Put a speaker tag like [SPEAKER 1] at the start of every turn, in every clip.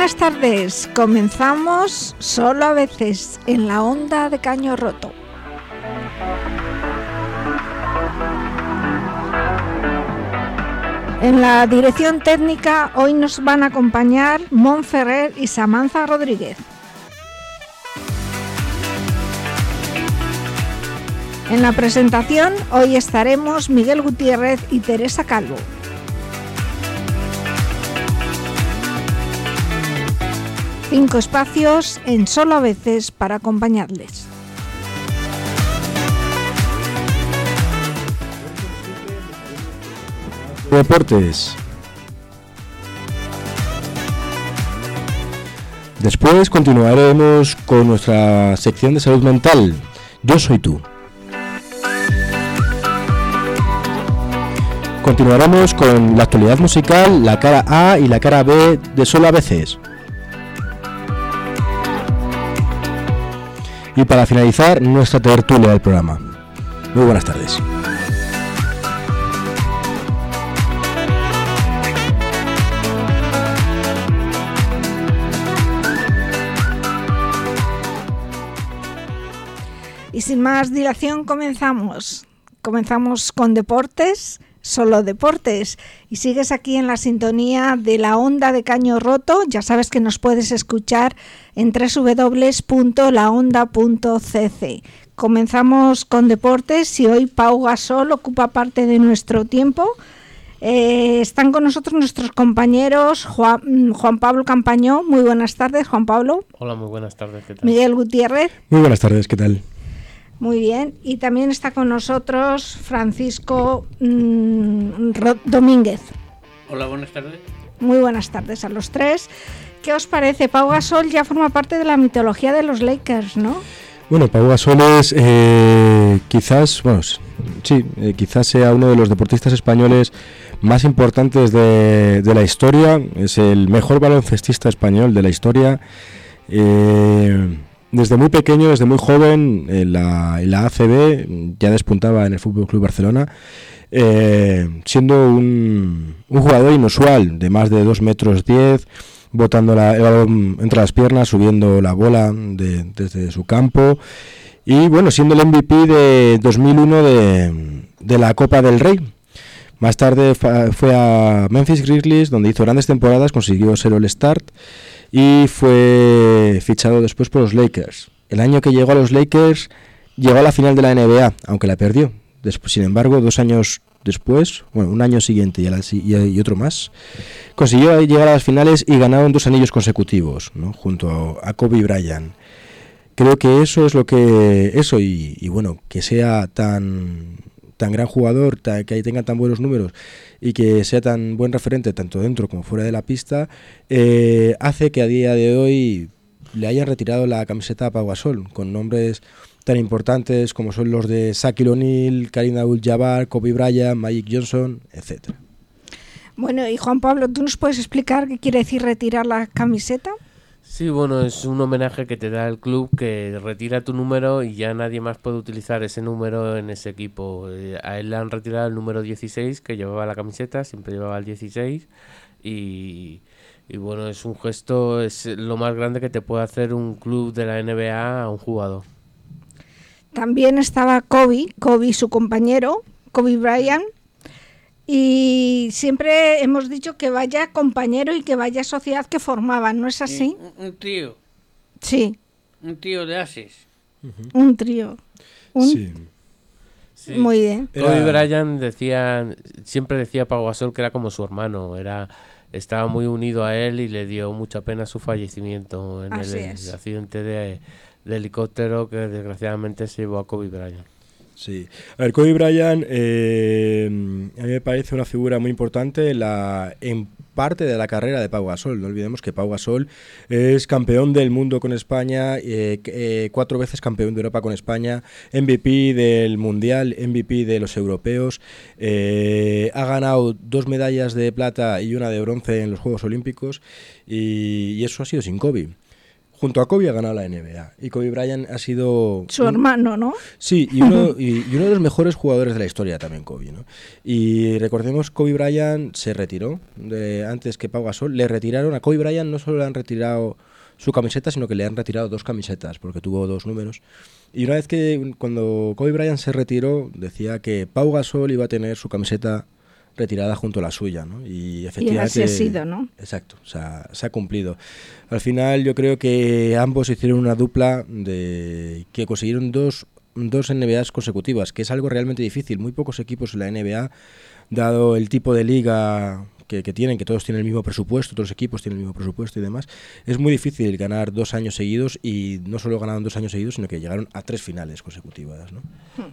[SPEAKER 1] buenas tardes. Comenzamos solo a veces en la onda de Caño Roto. En la dirección técnica hoy nos van a acompañar Mon Ferrer y Samantha Rodríguez. En la presentación hoy estaremos Miguel Gutiérrez y Teresa Calvo. Cinco espacios en solo a veces para acompañarles.
[SPEAKER 2] Deportes. Después continuaremos con nuestra sección de salud mental. Yo soy tú. Continuaremos con la actualidad musical, la cara A y la cara B de solo a veces. Y para finalizar, nuestra tertulia del programa. Muy buenas tardes.
[SPEAKER 1] Y sin más dilación comenzamos con deportes, solo deportes. Y sigues aquí en la sintonía de la onda de Caño Roto. Ya sabes que nos puedes escuchar en www.laonda.cc. Comenzamos con deportes y hoy Pau Gasol ocupa parte de nuestro tiempo. Están con nosotros nuestros compañeros Juan Pablo Campañó. Muy buenas tardes, Juan Pablo.
[SPEAKER 3] Hola, muy buenas tardes, ¿qué tal?
[SPEAKER 1] Miguel Gutiérrez.
[SPEAKER 2] Muy buenas tardes, ¿qué tal?
[SPEAKER 1] Muy bien, y también está con nosotros Francisco Domínguez.
[SPEAKER 4] Hola, buenas tardes.
[SPEAKER 1] Muy buenas tardes a los tres. ¿Qué os parece? Pau Gasol ya forma parte de la mitología de los Lakers, ¿no?
[SPEAKER 2] Bueno, Pau Gasol es quizás sea uno de los deportistas españoles más importantes de la historia. Es el mejor baloncestista español de la historia. Desde muy pequeño, desde muy joven, en la ACB ya despuntaba en el Fútbol Club Barcelona, siendo un jugador inusual de más de 2,10 metros, botando el balón entre las piernas, subiendo la bola desde su campo y bueno, siendo el MVP de 2001 de la Copa del Rey. Más tarde fue a Memphis Grizzlies, donde hizo grandes temporadas, consiguió ser All-Star y fue fichado después por los Lakers. El año que llegó a los Lakers, llegó a la final de la NBA, aunque la perdió. Después, sin embargo, 2 años después, bueno, un año siguiente y otro más, consiguió llegar a las finales y ganaron 2 anillos consecutivos, ¿no? Junto a Kobe Bryant. Creo que eso es lo que... y bueno, que sea tan gran jugador, que tenga tan buenos números y que sea tan buen referente tanto dentro como fuera de la pista, hace que a día de hoy le hayan retirado la camiseta a Pau Gasol, con nombres tan importantes como son los de Shaquille O'Neal, Kareem Abdul-Jabbar, Kobe Bryant, Magic Johnson, etc.
[SPEAKER 1] Bueno, y Juan Pablo, ¿tú nos puedes explicar qué quiere decir retirar la camiseta?
[SPEAKER 3] Sí, bueno, es un homenaje que te da el club, que retira tu número y ya nadie más puede utilizar ese número en ese equipo. A él le han retirado el número 16, que llevaba la camiseta, siempre llevaba el 16 y bueno, es un gesto, es lo más grande que te puede hacer un club de la NBA a un jugador.
[SPEAKER 1] También estaba Kobe, su compañero, Kobe Bryant. Y siempre hemos dicho que vaya compañero y que vaya sociedad que formaban, ¿no es así?
[SPEAKER 4] Un trío.
[SPEAKER 1] Sí.
[SPEAKER 4] Un trío de ases.
[SPEAKER 1] Un trío.
[SPEAKER 2] Sí.
[SPEAKER 3] Sí.
[SPEAKER 1] Muy bien.
[SPEAKER 3] Kobe Bryant siempre decía Pau Gasol que era como su hermano, estaba muy unido a él y le dio mucha pena su fallecimiento en el accidente de helicóptero que desgraciadamente se llevó a Kobe Bryant.
[SPEAKER 2] Sí, a ver, Kobe Bryant a mí me parece una figura muy importante en parte de la carrera de Pau Gasol. No olvidemos que Pau Gasol es campeón del mundo con España, 4 veces campeón de Europa con España, MVP del Mundial, MVP de los Europeos, ha ganado 2 medallas de plata y 1 de bronce en los Juegos Olímpicos y eso ha sido sin Kobe. junto a Kobe ha ganado la NBA. Y Kobe Bryant ha sido...
[SPEAKER 1] Su hermano, ¿no?
[SPEAKER 2] Sí, y uno de los mejores jugadores de la historia también, Kobe, ¿no? Y recordemos, Kobe Bryant se retiró antes que Pau Gasol. Le retiraron a Kobe Bryant, no solo le han retirado su camiseta, sino que le han retirado 2 camisetas, porque tuvo 2 números. Y una vez cuando Kobe Bryant se retiró, decía que Pau Gasol iba a tener su camiseta retirada junto a la suya, ¿no? Y efectivamente...
[SPEAKER 1] Y así ha sido, ¿no?
[SPEAKER 2] Exacto, o sea, se ha cumplido. Al final yo creo que ambos hicieron una dupla que consiguieron dos NBAs consecutivas, que es algo realmente difícil. Muy pocos equipos en la NBA, dado el tipo de liga que tienen, que todos tienen el mismo presupuesto, todos los equipos tienen el mismo presupuesto y demás, es muy difícil ganar 2 años seguidos, y no solo ganaron 2 años seguidos, sino que llegaron a 3 finales consecutivas, ¿no?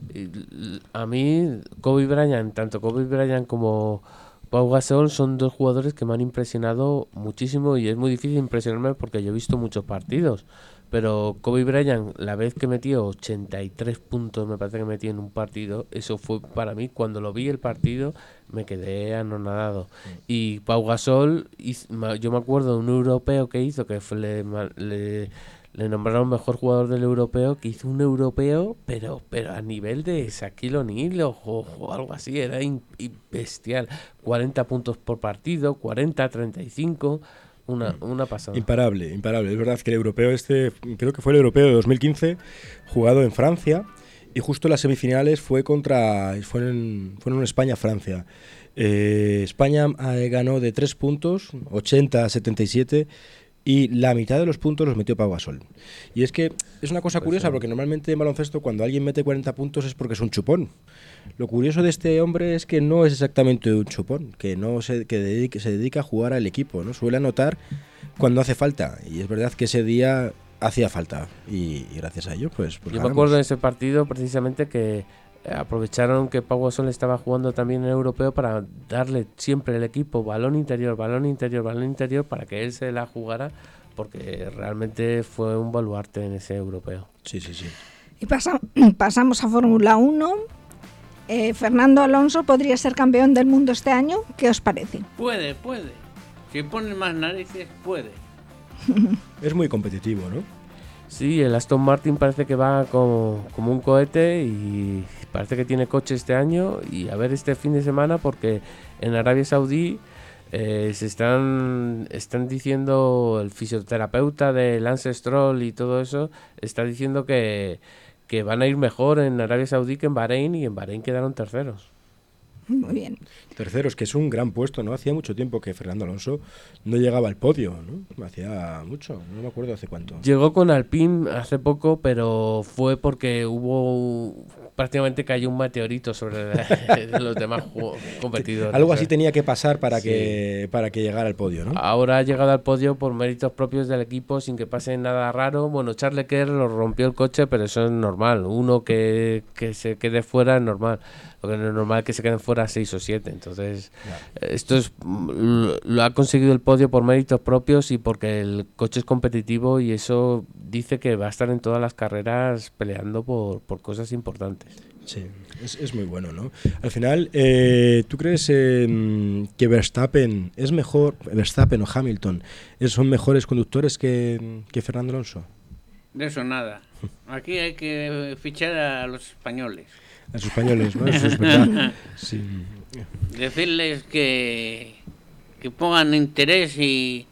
[SPEAKER 3] A mí, tanto Kobe Bryant como Pau Gasol son 2 jugadores que me han impresionado muchísimo, y es muy difícil impresionarme porque yo he visto muchos partidos. Pero Kobe Bryant, la vez que metió 83 puntos, me parece que metió en un partido, eso fue para mí, cuando lo vi el partido, me quedé anonadado. Y Pau Gasol, yo me acuerdo de un europeo que hizo, que le nombraron mejor jugador del europeo, que hizo un europeo, pero a nivel de Shaquille O'Neal o algo así, era bestial. 40 puntos por partido, 40, 35... Una pasada. Imparable.
[SPEAKER 2] Es verdad que el europeo creo que fue el europeo de 2015, jugado en Francia, y justo las semifinales fueron España-Francia. España ganó de 3 puntos, 80-77, y la mitad de los puntos los metió Pau Gasol. Y es que es una cosa curiosa, porque normalmente en baloncesto, cuando alguien mete 40 puntos es porque es un chupón. Lo curioso de este hombre es que no es exactamente un chupón, que se dedica a jugar al equipo, ¿no? Suele anotar cuando hace falta, y es verdad que ese día hacía falta, y gracias a ello pues
[SPEAKER 3] yo me acuerdo de ese partido precisamente, que aprovecharon que Pau Gasol estaba jugando también en el europeo para darle siempre el equipo balón interior, para que él se la jugara, porque realmente fue un baluarte en ese europeo.
[SPEAKER 2] Sí.
[SPEAKER 1] Y pasamos a Fórmula 1. Fernando Alonso podría ser campeón del mundo este año. ¿Qué os parece?
[SPEAKER 4] Puede. Si pone más narices, puede.
[SPEAKER 2] Es muy competitivo, ¿no?
[SPEAKER 3] Sí, el Aston Martin parece que va como un cohete, y parece que tiene coche este año. Y a ver este fin de semana, porque en Arabia Saudí se están diciendo, el fisioterapeuta de Lance Stroll y todo eso, está diciendo que van a ir mejor en Arabia Saudí que en Bahrein, y en Bahrein quedaron terceros.
[SPEAKER 1] Muy bien.
[SPEAKER 2] Terceros, que es un gran puesto, ¿no? Hacía mucho tiempo que Fernando Alonso no llegaba al podio, ¿no? Hacía mucho, no me acuerdo hace cuánto.
[SPEAKER 3] Llegó con Alpine hace poco, pero fue porque prácticamente cayó un meteorito sobre los demás competidores.
[SPEAKER 2] Algo así tenía que pasar para que llegara al podio, ¿no?
[SPEAKER 3] Ahora ha llegado al podio por méritos propios del equipo, sin que pase nada raro. Bueno, Charles Leclerc lo rompió el coche, pero eso es normal. Uno que se quede fuera es normal. Lo que no es normal es que se queden fuera 6 o 7. Entonces, esto lo ha conseguido el podio por méritos propios y porque el coche es competitivo, y eso dice que va a estar en todas las carreras peleando por cosas importantes.
[SPEAKER 2] Sí, es muy bueno, ¿no? Al final, ¿tú crees que Verstappen o Hamilton son mejores conductores que Fernando Alonso?
[SPEAKER 4] De eso nada. Aquí hay que fichar a los españoles.
[SPEAKER 2] A los españoles, ¿no? Eso es verdad. Sí.
[SPEAKER 4] Decirles que pongan interés y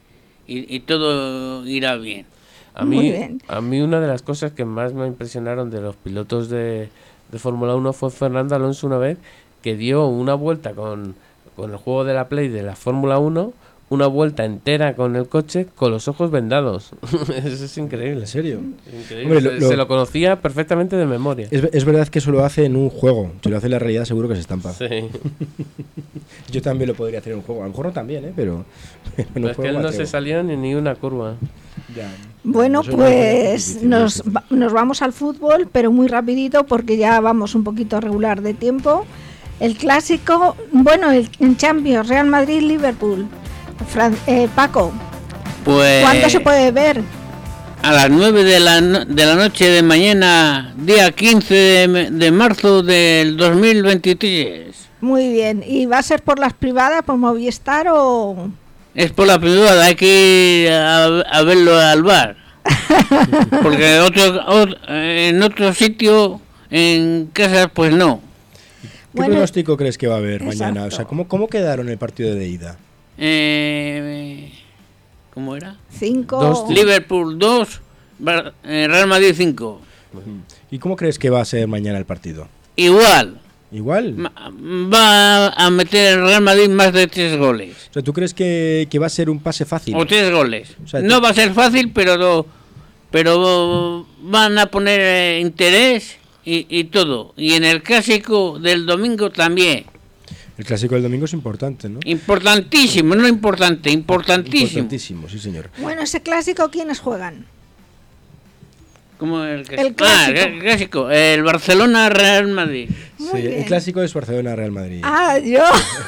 [SPEAKER 4] todo irá bien.
[SPEAKER 3] A mí una de las cosas que más me impresionaron de los pilotos de Fórmula 1 fue Fernando Alonso, una vez que dio una vuelta con el juego de la Play de la Fórmula 1, una vuelta entera con el coche con los ojos vendados. Eso es increíble.
[SPEAKER 2] ¿En serio?
[SPEAKER 3] Increíble. Hombre, se lo conocía perfectamente de memoria.
[SPEAKER 2] Es verdad que eso lo hace en un juego. Si lo hace en la realidad seguro que se estampa.
[SPEAKER 3] Sí.
[SPEAKER 2] Yo también lo podría hacer en un juego. A lo mejor no también, pero
[SPEAKER 3] es que él no se salió ni una curva.
[SPEAKER 2] Ya.
[SPEAKER 1] Bueno, pues nos vamos al fútbol, pero muy rapidito, porque ya vamos un poquito regular de tiempo. El clásico, en Champions, Real Madrid-Liverpool. Paco,
[SPEAKER 4] pues,
[SPEAKER 1] ¿cuándo se puede ver?
[SPEAKER 4] A las 9 de la noche de mañana, día 15 de marzo del 2023.
[SPEAKER 1] Muy bien. ¿Y va a ser por las privadas, por Movistar o...?
[SPEAKER 4] Es por la privada, hay que ir a verlo al bar. Porque en otro sitio, en casa, pues no.
[SPEAKER 2] ¿Qué pronóstico crees que va a haber mañana? O sea, ¿cómo quedaron el partido de ida?
[SPEAKER 4] ¿Cómo era?
[SPEAKER 1] 5.
[SPEAKER 4] Liverpool 2, Real Madrid 5.
[SPEAKER 2] ¿Y cómo crees que va a ser mañana el partido?
[SPEAKER 4] Igual.
[SPEAKER 2] ¿Igual?
[SPEAKER 4] Va a meter el Real Madrid más de 3 goles.
[SPEAKER 2] O sea, ¿tú crees que va a ser un pase fácil?
[SPEAKER 4] O 3 goles.
[SPEAKER 2] O sea,
[SPEAKER 4] no va a ser fácil, pero van a poner interés y todo. Y en el clásico del domingo también.
[SPEAKER 2] El clásico del domingo es importante, ¿no?
[SPEAKER 4] Importantísimo, no importante, importantísimo.
[SPEAKER 2] Importantísimo, sí, señor.
[SPEAKER 1] Bueno, ese clásico, ¿quiénes juegan?
[SPEAKER 4] ¿Cómo el clásico?
[SPEAKER 1] El clásico.
[SPEAKER 4] El clásico. El Barcelona-Real Madrid.
[SPEAKER 1] Muy
[SPEAKER 2] Sí,
[SPEAKER 1] bien.
[SPEAKER 2] el clásico es Barcelona-Real Madrid.
[SPEAKER 1] Yo.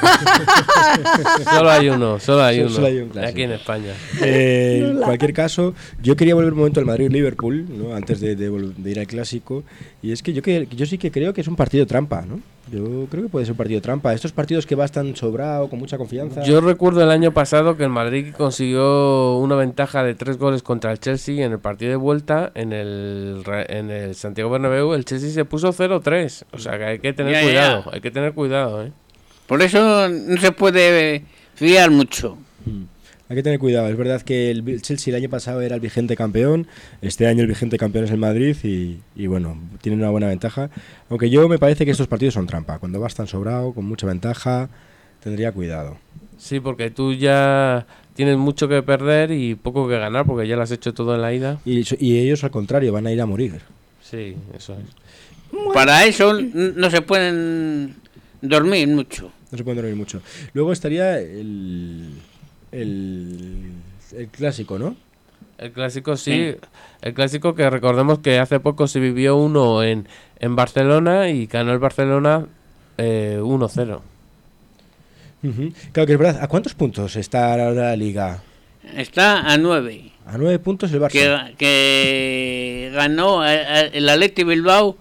[SPEAKER 3] Solo hay uno.
[SPEAKER 2] Solo hay un clásico.
[SPEAKER 3] Aquí en España.
[SPEAKER 2] En cualquier caso, yo quería volver un momento al Madrid-Liverpool, ¿no? Antes de ir al clásico. Y es que yo sí que creo que es un partido trampa, ¿no? Yo creo que puede ser un partido trampa. Estos partidos que vas tan sobrado, con mucha confianza.
[SPEAKER 3] Yo recuerdo el año pasado que el Madrid consiguió una ventaja de 3 goles contra el Chelsea en el partido de vuelta en el Santiago Bernabéu. El Chelsea se puso 0-3. O sea que hay que tener cuidado. Hay que tener cuidado, ¿eh?
[SPEAKER 4] Por eso no se puede fiar mucho.
[SPEAKER 2] Hay que tener cuidado. Es verdad que el Chelsea el año pasado era el vigente campeón. Este año el vigente campeón es el Madrid y bueno, tienen una buena ventaja. Aunque yo me parece que estos partidos son trampa. Cuando vas tan sobrado, con mucha ventaja, tendría cuidado.
[SPEAKER 3] Sí, porque tú ya tienes mucho que perder y poco que ganar porque ya lo has hecho todo en la ida.
[SPEAKER 2] Y ellos al contrario, van a ir a morir.
[SPEAKER 3] Sí, eso es.
[SPEAKER 4] Para eso no se pueden dormir mucho.
[SPEAKER 2] No se pueden dormir mucho. Luego estaría el clásico, ¿no?
[SPEAKER 3] El clásico sí. El clásico que recordemos que hace poco se vivió uno en Barcelona y ganó el Barcelona 1-0.
[SPEAKER 2] Claro que es verdad. ¿A cuántos puntos está ahora la Liga?
[SPEAKER 4] Está a 9.
[SPEAKER 2] A 9 puntos el Barça.
[SPEAKER 4] Que ganó el Athletic Bilbao.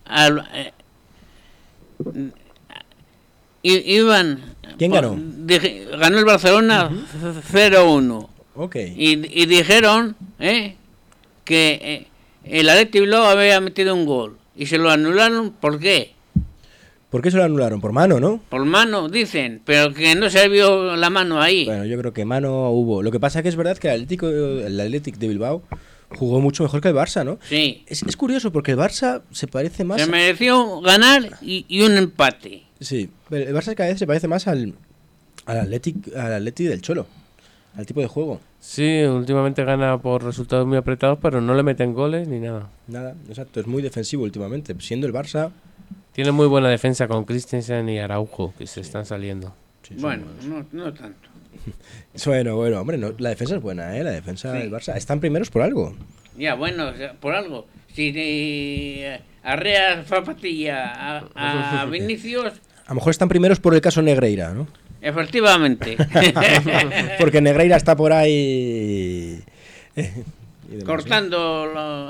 [SPEAKER 2] ¿Quién ganó?
[SPEAKER 4] Ganó el Barcelona 0-1.
[SPEAKER 2] Ok.
[SPEAKER 4] Y dijeron que el Athletic Bilbao había metido un gol. Y se lo anularon, ¿por qué?
[SPEAKER 2] ¿Por qué se lo anularon? Por mano, ¿no?
[SPEAKER 4] Por mano, dicen, pero que no se vio la mano ahí.
[SPEAKER 2] Bueno, yo creo que mano hubo. Lo que pasa que es verdad que el Athletic de Bilbao jugó mucho mejor que el Barça, ¿no?
[SPEAKER 4] Sí.
[SPEAKER 2] Es curioso porque el Barça se parece más...
[SPEAKER 4] Se mereció ganar y un empate.
[SPEAKER 2] Sí, el Barça cada vez se parece más al Athletic del Cholo, al tipo de juego.
[SPEAKER 3] Sí, últimamente gana por resultados muy apretados, pero no le meten goles ni nada.
[SPEAKER 2] Nada, exacto, es muy defensivo últimamente, siendo el Barça...
[SPEAKER 3] Tiene muy buena defensa con Christensen y Araujo, que se están saliendo.
[SPEAKER 2] Sí,
[SPEAKER 4] bueno, no tanto.
[SPEAKER 2] Bueno, hombre, no, la defensa es buena, ¿eh? La defensa del Barça. Están primeros por algo.
[SPEAKER 4] Ya, bueno, por algo. Si arreas Zapatilla a Vinicius...
[SPEAKER 2] A lo mejor están primeros por el caso Negreira, ¿no?
[SPEAKER 4] Efectivamente.
[SPEAKER 2] Porque Negreira está por ahí...
[SPEAKER 4] Cortando...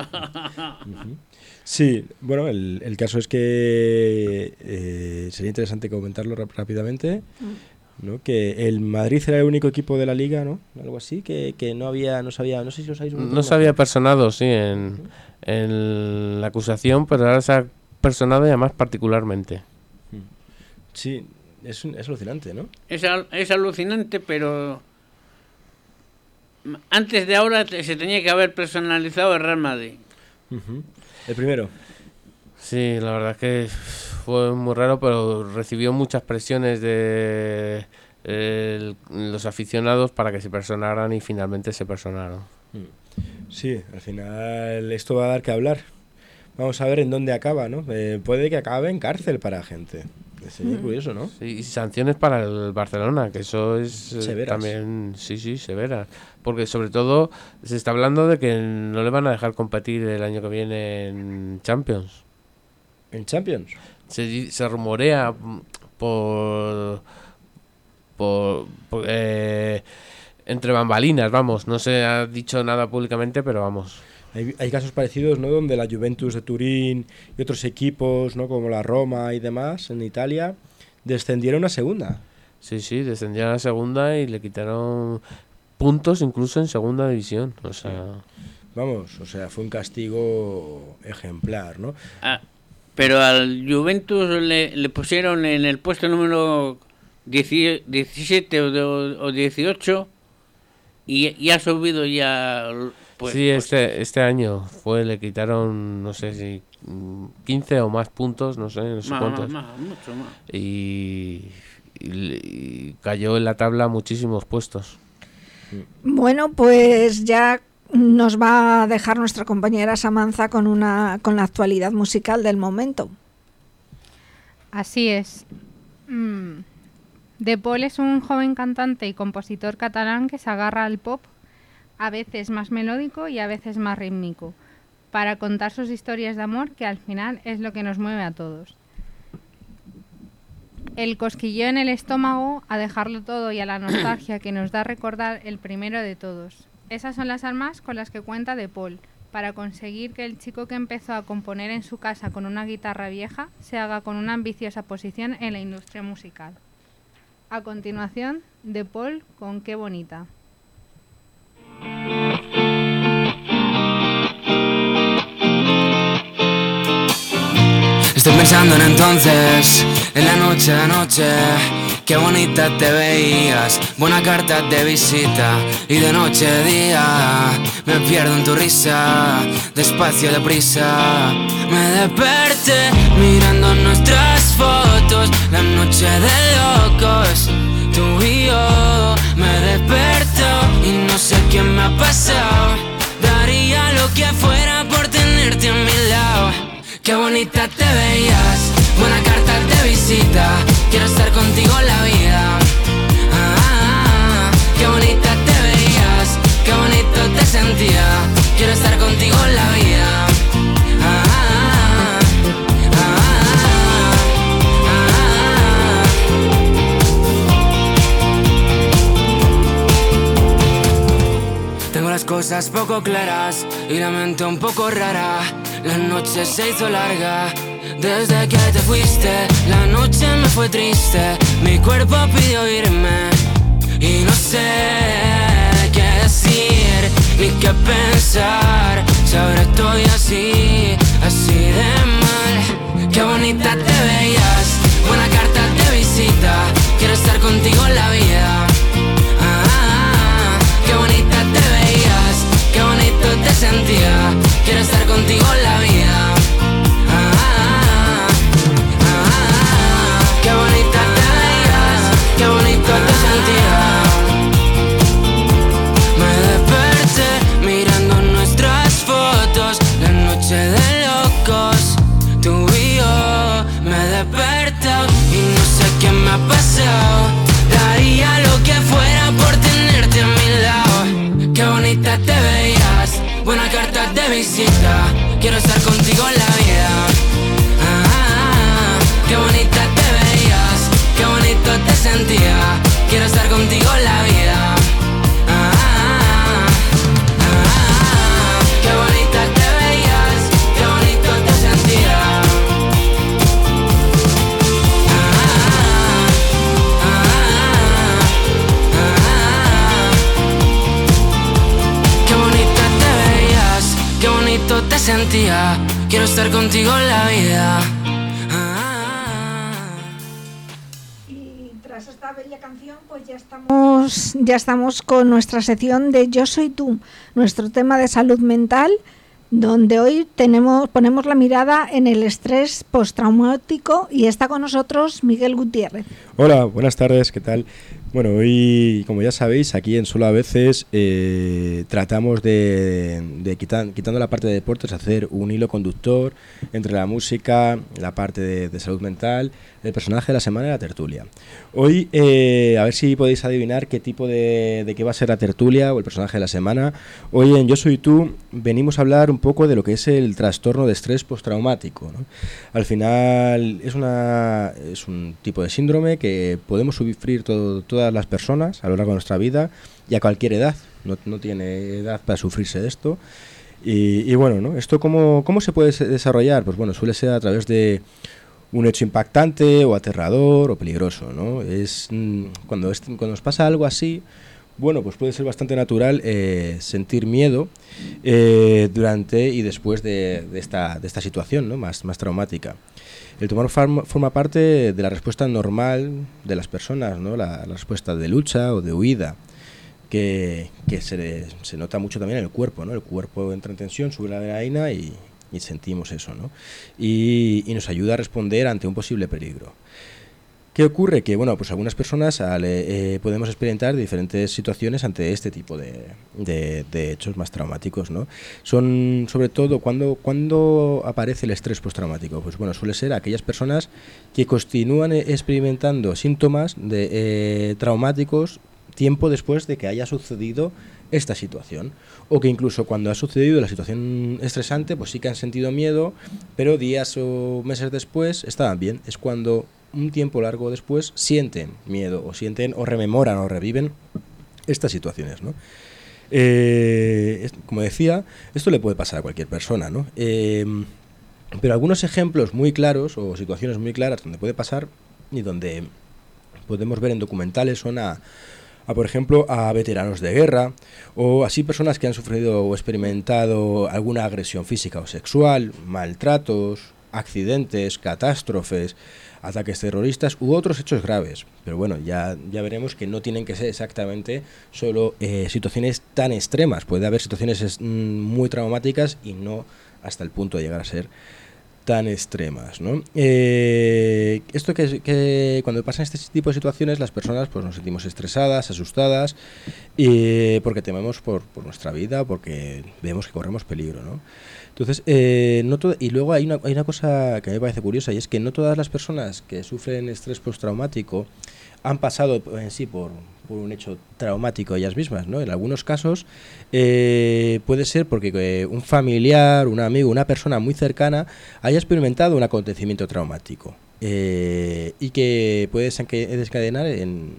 [SPEAKER 2] Sí, bueno, el caso es que sería interesante comentarlo rápidamente, ¿no? Que el Madrid era el único equipo de la Liga, ¿no? Algo así, que no sé si lo sabéis.
[SPEAKER 3] No se había personado, sí, en la acusación, pero ahora se ha personado y además particularmente.
[SPEAKER 2] Sí, es alucinante, ¿no?
[SPEAKER 4] Es alucinante, pero antes de ahora se tenía que haber personalizado el Real Madrid.
[SPEAKER 2] El primero.
[SPEAKER 3] Sí, la verdad es que fue muy raro, pero recibió muchas presiones de los aficionados para que se personaran y finalmente se personaron.
[SPEAKER 2] Sí, al final esto va a dar que hablar. Vamos a ver en dónde acaba, ¿no? Puede que acabe en cárcel para gente. Sería curioso, ¿no?
[SPEAKER 3] Sí, y sanciones para el Barcelona, que eso es
[SPEAKER 2] severas.
[SPEAKER 3] También, sí, severas. Porque sobre todo se está hablando de que no le van a dejar competir el año que viene en Champions.
[SPEAKER 2] ¿En Champions?
[SPEAKER 3] Se rumorea entre bambalinas, vamos. No se ha dicho nada públicamente, pero vamos.
[SPEAKER 2] Hay casos parecidos, ¿no? Donde la Juventus de Turín y otros equipos, ¿no? Como la Roma y demás, en Italia, descendieron a segunda.
[SPEAKER 3] Sí, descendieron a segunda y le quitaron puntos incluso en segunda división. O sea...
[SPEAKER 2] Vamos, o sea, fue un castigo ejemplar, ¿no?
[SPEAKER 4] Pero al Juventus le pusieron en el puesto número 17 o 18 y ha subido ya. Pues,
[SPEAKER 3] sí, este año le quitaron, no sé si 15 o más puntos, no sé cuántos.
[SPEAKER 4] Mucho más.
[SPEAKER 3] Y cayó en la tabla muchísimos puestos.
[SPEAKER 1] Bueno, pues ya nos va a dejar nuestra compañera Samantha con la actualidad musical del momento.
[SPEAKER 5] Así es. De Paul es un joven cantante y compositor catalán que se agarra al pop, a veces más melódico y a veces más rítmico, para contar sus historias de amor, que al final es lo que nos mueve a todos. El cosquilleo en el estómago, a dejarlo todo y a la nostalgia que nos da recordar el primero de todos. Esas son las armas con las que cuenta De Paul, para conseguir que el chico que empezó a componer en su casa con una guitarra vieja se haga con una ambiciosa posición en la industria musical. A continuación, De Paul con Qué bonita.
[SPEAKER 6] Estoy pensando en entonces, en la noche, qué bonita te veías, buena carta de visita, y de noche a día, me pierdo en tu risa, despacio, deprisa, me desperté mirando nuestras fotos, la noche de locos, tú y yo, me desperto y no sé qué me ha pasado, daría lo que fuera por tenerte a mi lado. Qué bonita te veías, buena carta de visita, quiero estar contigo la vida. Qué bonita te veías, qué bonito te sentía, quiero estar contigo la vida. Tengo las cosas poco claras y la mente un poco rara. La noche se hizo larga, desde que te fuiste, la noche me fue triste, mi cuerpo pidió irme, y no sé qué decir, ni qué pensar, si ahora estoy así, así de mal. Qué bonita te veías, buena carta de visita, quiero estar contigo en la vida. Qué bonita te veías, qué bonito te sentía, quiero estar contigo en la vida. Qué bonita te veías, qué bonito te sentía. Me desperté mirando nuestras fotos, la noche de locos, tú y yo. Me desperto y no sé qué me ha pasado, daría lo que fuera por tenerte a mi lado. Qué bonita te veías, buena carta de visita, quiero estar contigo en la vida. Qué bonita te veías, qué bonito te sentía, quiero estar contigo en la vida. Qué bonita te veías, qué bonito te sentía. Qué bonita te veías, qué bonito te sentía, quiero estar contigo en la vida.
[SPEAKER 1] Y tras esta bella canción, pues ya estamos con nuestra sección de Yo Soy Tú, nuestro tema de salud mental, donde hoy ponemos la mirada en el estrés postraumático, y está con nosotros Miguel Gutiérrez.
[SPEAKER 2] Hola, buenas tardes, ¿qué tal? Bueno, hoy, como ya sabéis, aquí en Solo a Veces tratamos de quitando la parte de deportes, hacer un hilo conductor entre la música, la parte de salud mental, el personaje de la semana y la tertulia. Hoy, a ver si podéis adivinar qué tipo de qué va a ser la tertulia o el personaje de la semana. Hoy en Yo Soy Tú venimos a hablar un poco de lo que es el trastorno de estrés postraumático, ¿no? Al final es un tipo de síndrome que podemos sufrir todas las personas a lo largo de nuestra vida y a cualquier edad. No tiene edad para sufrirse de esto. Y bueno, ¿no? ¿Esto cómo se puede desarrollar? Pues bueno, suele ser a través de un hecho impactante o aterrador o peligroso, ¿no? Cuando nos pasa algo así, Bueno, pues puede ser bastante natural sentir miedo durante y después de esta situación, ¿no? más traumática. El temor forma parte de la respuesta normal de las personas, ¿no? La respuesta de lucha o de huida, que se nota mucho también en el cuerpo, ¿no? El cuerpo entra en tensión, sube la adrenalina y sentimos eso, ¿no? Y nos ayuda a responder ante un posible peligro. ¿Qué ocurre? Que bueno, pues algunas personas podemos experimentar diferentes situaciones ante este tipo de hechos más traumáticos, ¿no? Son sobre todo cuando aparece el estrés postraumático. Pues bueno, suele ser aquellas personas que continúan experimentando síntomas traumáticos tiempo después de que haya sucedido esta situación, o que incluso cuando ha sucedido la situación estresante, pues sí que han sentido miedo, pero días o meses después estaban bien. Es cuando un tiempo largo después sienten miedo o rememoran o reviven estas situaciones, ¿no? Como decía, esto le puede pasar a cualquier persona, ¿no? Pero algunos ejemplos muy claros o situaciones muy claras donde puede pasar y donde podemos ver en documentales son por ejemplo, a veteranos de guerra o así personas que han sufrido o experimentado alguna agresión física o sexual, maltratos, accidentes, catástrofes, ataques terroristas u otros hechos graves. Pero bueno, ya veremos que no tienen que ser exactamente solo situaciones tan extremas. Puede haber situaciones muy traumáticas y no hasta el punto de llegar a ser tan extremas, ¿no? Esto que cuando pasan este tipo de situaciones las personas pues nos sentimos estresadas, asustadas, porque tememos por nuestra vida, porque vemos que corremos peligro, ¿no? Entonces, y luego hay una cosa que a mí me parece curiosa, y es que no todas las personas que sufren estrés postraumático han pasado en sí por un hecho traumático ellas mismas, ¿no? En algunos casos puede ser porque un familiar, un amigo, una persona muy cercana haya experimentado un acontecimiento traumático y que puede desencadenar en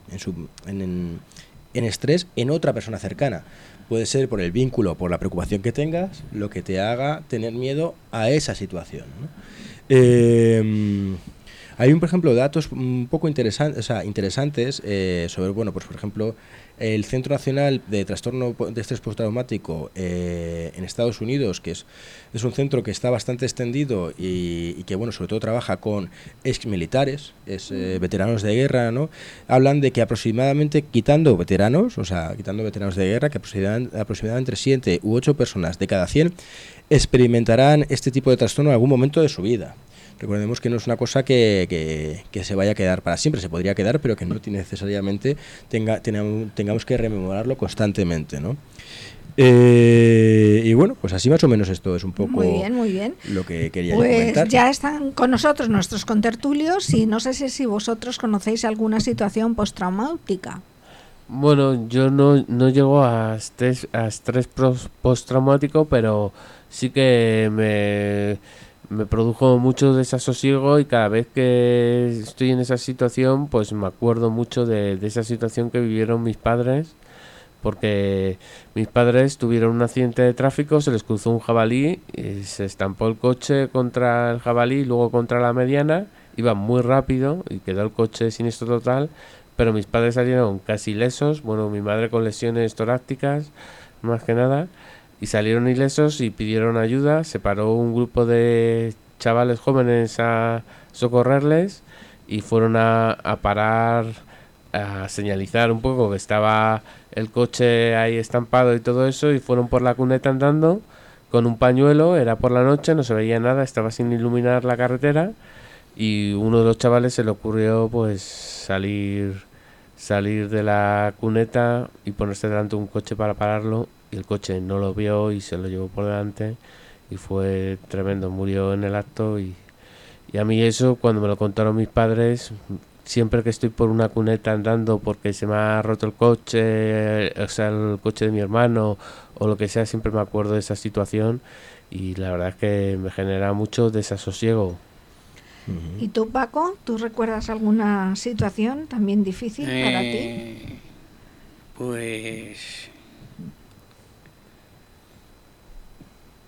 [SPEAKER 2] estrés en otra persona cercana. Puede ser por el vínculo, por la preocupación que tengas, lo que te haga tener miedo a esa situación, ¿no? Hay, por ejemplo, datos un poco interesantes sobre, bueno, pues por ejemplo, el Centro Nacional de Trastorno de Estrés Postraumático en Estados Unidos, que es un centro que está bastante extendido y que, bueno, sobre todo trabaja con exmilitares, veteranos de guerra, ¿no? Hablan de que aproximadamente, quitando veteranos de guerra, que aproximadamente entre 7 u 8 personas de cada 100 experimentarán este tipo de trastorno en algún momento de su vida. Recordemos que no es una cosa que se vaya a quedar para siempre, se podría quedar, pero que no necesariamente tengamos que rememorarlo constantemente, ¿no? Y bueno, pues así más o menos esto es un poco
[SPEAKER 1] muy bien.
[SPEAKER 2] Lo que quería
[SPEAKER 1] Pues
[SPEAKER 2] comentar.
[SPEAKER 1] ya están con nosotros nuestros contertulios y no sé si vosotros conocéis alguna situación postraumática.
[SPEAKER 3] Bueno, yo no llego a estrés postraumático, pero sí que me produjo mucho desasosiego y cada vez que estoy en esa situación pues me acuerdo mucho de esa situación que vivieron mis padres, porque mis padres tuvieron un accidente de tráfico, se les cruzó un jabalí, y se estampó el coche contra el jabalí y luego contra la mediana, iban muy rápido y quedó el coche siniestro total, pero mis padres salieron casi ilesos, bueno, mi madre con lesiones torácicas más que nada, y salieron ilesos y pidieron ayuda. Se paró un grupo de chavales jóvenes a socorrerles y fueron a parar, a señalizar un poco que estaba el coche ahí estampado y todo eso, y fueron por la cuneta andando con un pañuelo. Era por la noche, no se veía nada, estaba sin iluminar la carretera, y uno de los chavales se le ocurrió pues salir de la cuneta y ponerse delante de un coche para pararlo, y el coche no lo vio y se lo llevó por delante y fue tremendo, murió en el acto. Y a mí eso, cuando me lo contaron mis padres, siempre que estoy por una cuneta andando porque se me ha roto el coche, o sea, el coche de mi hermano o lo que sea, siempre me acuerdo de esa situación y la verdad es que me genera mucho desasosiego.
[SPEAKER 1] ¿Y tú, Paco? ¿Tú recuerdas alguna situación también difícil para ti?
[SPEAKER 4] Pues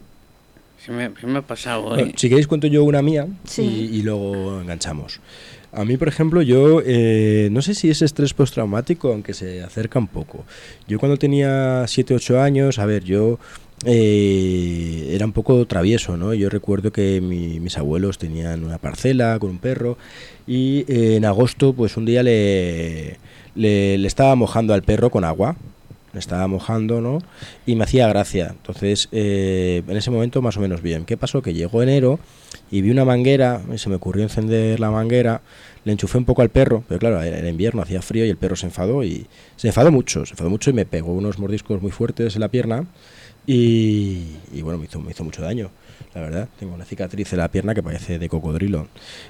[SPEAKER 4] se me ha pasado.
[SPEAKER 2] Bueno, si queréis cuento yo una mía,
[SPEAKER 1] sí.
[SPEAKER 2] y luego enganchamos. A mí, por ejemplo, yo no sé si es estrés postraumático, aunque se acerca un poco. Yo cuando tenía 7, 8 años, a ver, yo era un poco travieso, ¿no? Yo recuerdo que mis abuelos tenían una parcela con un perro y en agosto, pues un día le estaba mojando al perro con agua. Me estaba mojando, ¿no? Y me hacía gracia. Entonces, en ese momento más o menos bien. ¿Qué pasó? Que llegó enero y vi una manguera, y se me ocurrió encender la manguera, le enchufé un poco al perro, pero claro, era invierno, hacía frío y el perro se enfadó mucho y me pegó unos mordiscos muy fuertes en la pierna y bueno, me hizo mucho daño. La verdad, tengo una cicatriz en la pierna que parece de cocodrilo.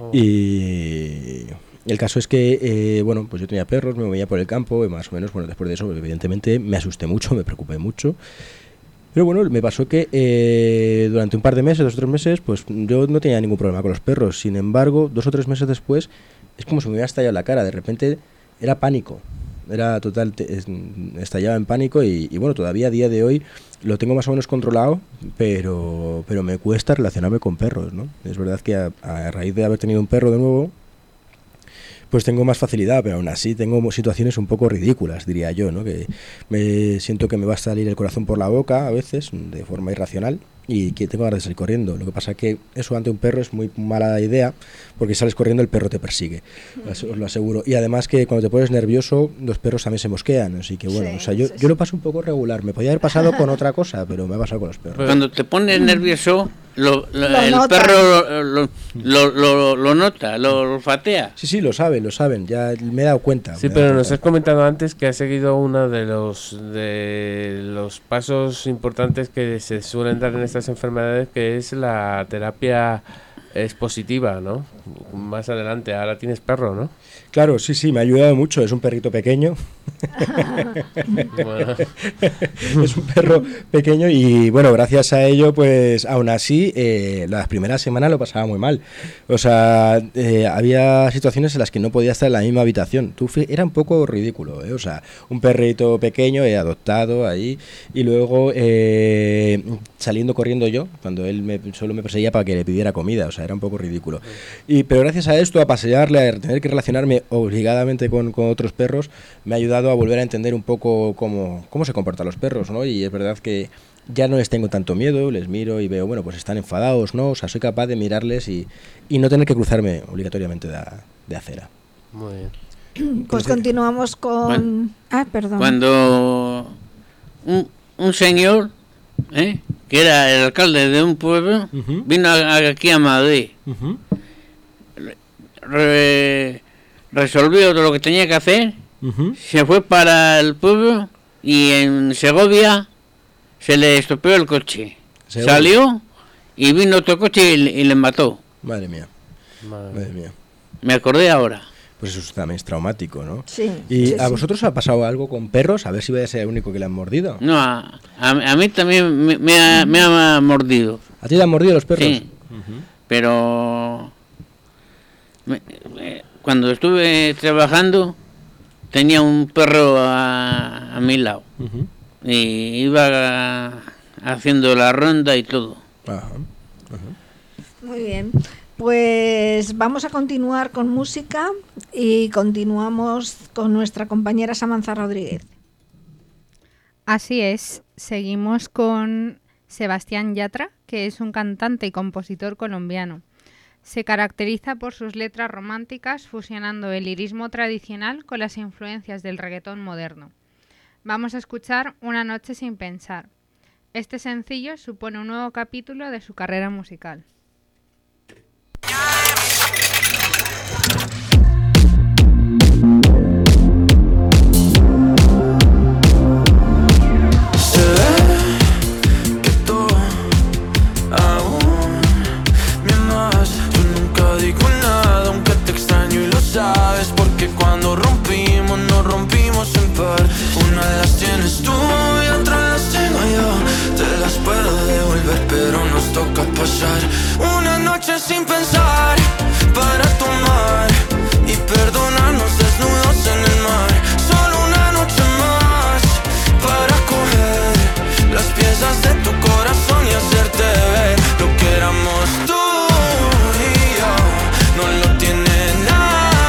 [SPEAKER 2] Y el caso es que, bueno, pues yo tenía perros, me movía por el campo y más o menos, bueno, después de eso, evidentemente me asusté mucho, me preocupé mucho. Pero bueno, me pasó que durante un par de meses, 2 o 3 meses, pues yo no tenía ningún problema con los perros. Sin embargo, 2 o 3 meses después, es como si me hubiera estallado la cara. De repente era pánico. Era total, estallaba en pánico y bueno, todavía a día de hoy lo tengo más o menos controlado, pero me cuesta relacionarme con perros, ¿no? Es verdad que a raíz de haber tenido un perro de nuevo, pues tengo más facilidad, pero aún así tengo situaciones un poco ridículas, diría yo, ¿no? Que me siento que me va a salir el corazón por la boca a veces, de forma irracional, y que tengo ganas de salir corriendo. Lo que pasa es que eso ante un perro es muy mala idea, porque si sales corriendo el perro te persigue, os lo aseguro. Y además que cuando te pones nervioso, los perros también se mosquean, así que bueno, sí, o sea, yo lo paso un poco regular. Me podía haber pasado con otra cosa, pero me ha pasado con los perros.
[SPEAKER 4] Cuando te pones nervioso, el perro lo nota, lo olfatea.
[SPEAKER 2] Sí, lo saben, ya me he dado cuenta.
[SPEAKER 3] Sí, pero nos has comentado antes que has seguido uno de los pasos importantes que se suelen dar en estas enfermedades, que es la terapia expositiva, ¿no? Más adelante, ahora tienes perro, ¿no?
[SPEAKER 2] Claro, sí, me ha ayudado mucho. Es un perrito pequeño.
[SPEAKER 3] Bueno.
[SPEAKER 2] Es un perro pequeño y bueno, gracias a ello, pues aún así, las primeras semanas lo pasaba muy mal. O sea, había situaciones en las que no podía estar en la misma habitación. Era un poco ridículo, O sea, un perrito pequeño, adoptado ahí, y luego saliendo corriendo yo, cuando él solo me perseguía para que le pidiera comida. O sea, era un poco ridículo. Pero gracias a esto, a pasearle, a tener que relacionarme obligadamente con otros perros, me ha ayudado a volver a entender un poco cómo se comportan los perros, ¿no? Y es verdad que ya no les tengo tanto miedo, les miro y veo, bueno, pues están enfadados, ¿no? O sea, soy capaz de mirarles y no tener que cruzarme obligatoriamente de acera.
[SPEAKER 3] Muy bien.
[SPEAKER 1] Pues continuamos con... perdón.
[SPEAKER 4] Cuando un señor, que era el alcalde de un pueblo, vino aquí a Madrid, resolvió todo lo que tenía que hacer, se fue para el pueblo y en Segovia se le estropeó el coche. Salió y vino otro coche y le mató.
[SPEAKER 2] Madre mía.
[SPEAKER 4] Me acordé ahora.
[SPEAKER 2] Pues eso también es traumático, ¿no?
[SPEAKER 1] Sí.
[SPEAKER 2] ¿Y
[SPEAKER 1] sí,
[SPEAKER 2] a vosotros os ha pasado algo con perros? A ver si voy a ser el único que le han mordido.
[SPEAKER 4] No, a mí también me ha mordido.
[SPEAKER 2] ¿A ti te han mordido los perros?
[SPEAKER 4] Sí, pero cuando estuve trabajando tenía un perro a mi lado y iba haciendo la ronda y todo.
[SPEAKER 1] Muy bien. Pues vamos a continuar con música y continuamos con nuestra compañera Samantha Rodríguez.
[SPEAKER 5] Así es, seguimos con Sebastián Yatra, que es un cantante y compositor colombiano. Se caracteriza por sus letras románticas, fusionando el lirismo tradicional con las influencias del reggaetón moderno. Vamos a escuchar Una noche sin pensar. Este sencillo supone un nuevo capítulo de su carrera musical.
[SPEAKER 7] Sabes, porque cuando rompimos, nos rompimos en par. Una las tienes tú y otra las tengo yo. Te las puedo devolver, pero nos toca pasar una noche sin pensar, para tomar y perdonarnos desnudos en el mar. Solo una noche más, para coger las piezas de tu corazón y hacerte ver lo que éramos tú y yo. No lo tiene nada.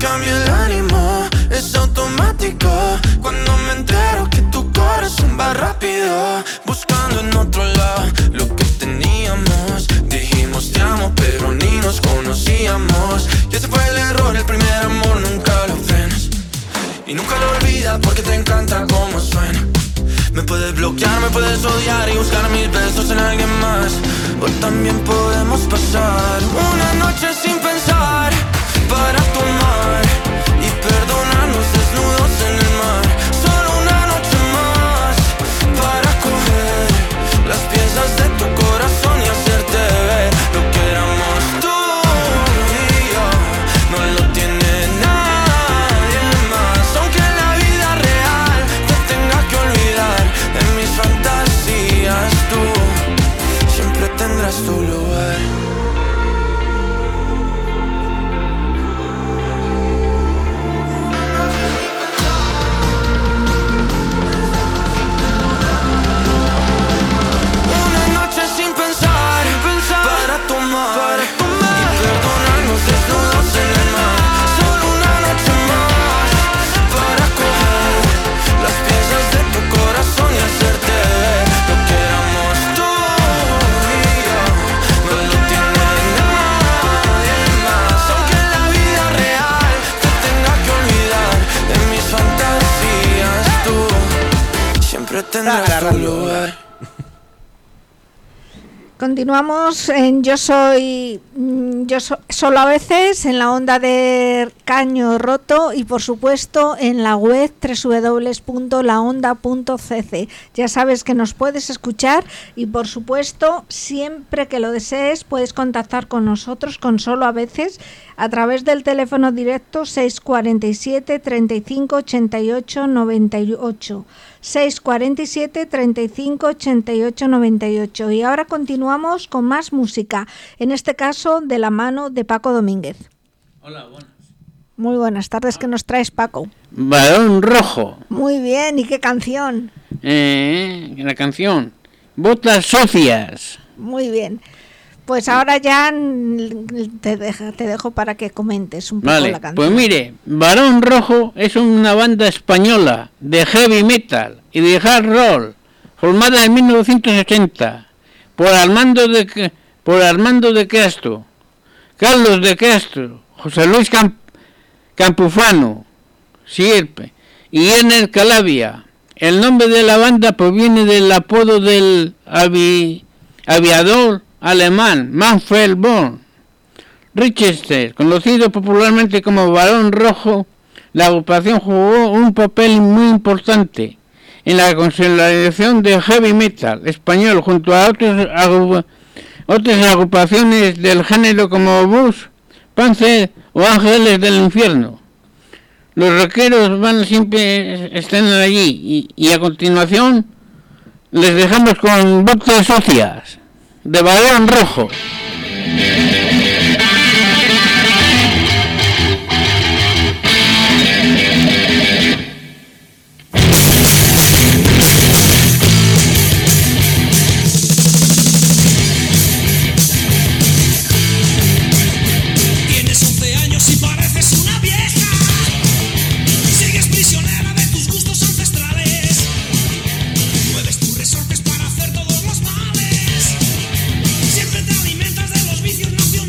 [SPEAKER 7] cambia el ánimo, es automático. Cuando me entero que tu corazón va rápido, buscando en otro lado lo que teníamos. Dijimos te amo, pero ni nos conocíamos. Y ese fue el error, el primer amor nunca lo frenas. Y nunca lo olvidas porque te encanta cómo suena. Me puedes bloquear, me puedes odiar y buscar mis besos en alguien más. O también podemos pasar una noche sin pensar para tomar y perdonarnos desnudos en el mar. Solo una noche más para coger las piezas de tu corazón y hacerte ver lo que éramos tú y yo. No lo tiene nadie más, aunque en la vida real te tenga que olvidar. En mis fantasías tú siempre tendrás tu lugar. Para tomar y perdonarnos desnudos en el mar. Solo una noche más para coger las piezas de tu corazón y hacerte ver lo que éramos tú y yo. No lo tiene nadie más, aunque en la vida real te tenga que olvidar. En mis fantasías tú siempre tendrás tu lugar.
[SPEAKER 1] Continuamos en solo a veces, en la onda de Caño Roto y por supuesto en la web www.laonda.cc. Ya sabes que nos puedes escuchar y por supuesto siempre que lo desees puedes contactar con nosotros con Solo a veces a través del teléfono directo 647 35 88 98. 647 35 88 98. Y ahora continuamos con más música, en este caso de la mano de Paco Domínguez.
[SPEAKER 4] Hola, buenas.
[SPEAKER 1] Muy buenas tardes, ¿qué nos traes, Paco?
[SPEAKER 4] Balón Rojo.
[SPEAKER 1] Muy bien, ¿y qué canción?
[SPEAKER 4] La canción Botas Socias.
[SPEAKER 1] Muy bien. Pues ahora ya te dejo para que comentes un poco la canción.
[SPEAKER 4] Pues mire, Balón Rojo es una banda española de heavy metal y de hard rock formada en 1980 por Armando de Castro, Carlos de Castro, José Luis Campuzano, Sierpe y Ener Calabria. El nombre de la banda proviene del apodo del aviador alemán Manfred von Richthofen, conocido popularmente como Balón Rojo. La agrupación jugó un papel muy importante en la consolidación del heavy metal español junto a otras agrupaciones del género como Bush, Panzer o Ángeles del Infierno. Los rockeros van siempre están allí y a continuación les dejamos con Botas Socias de Balón Rojo.
[SPEAKER 8] Tienes 11 años y pareces una vieja. Sigues prisionera de tus gustos ancestrales. Mueves tus resortes para hacer todos los males. Siempre te alimentas de los vicios nacionales.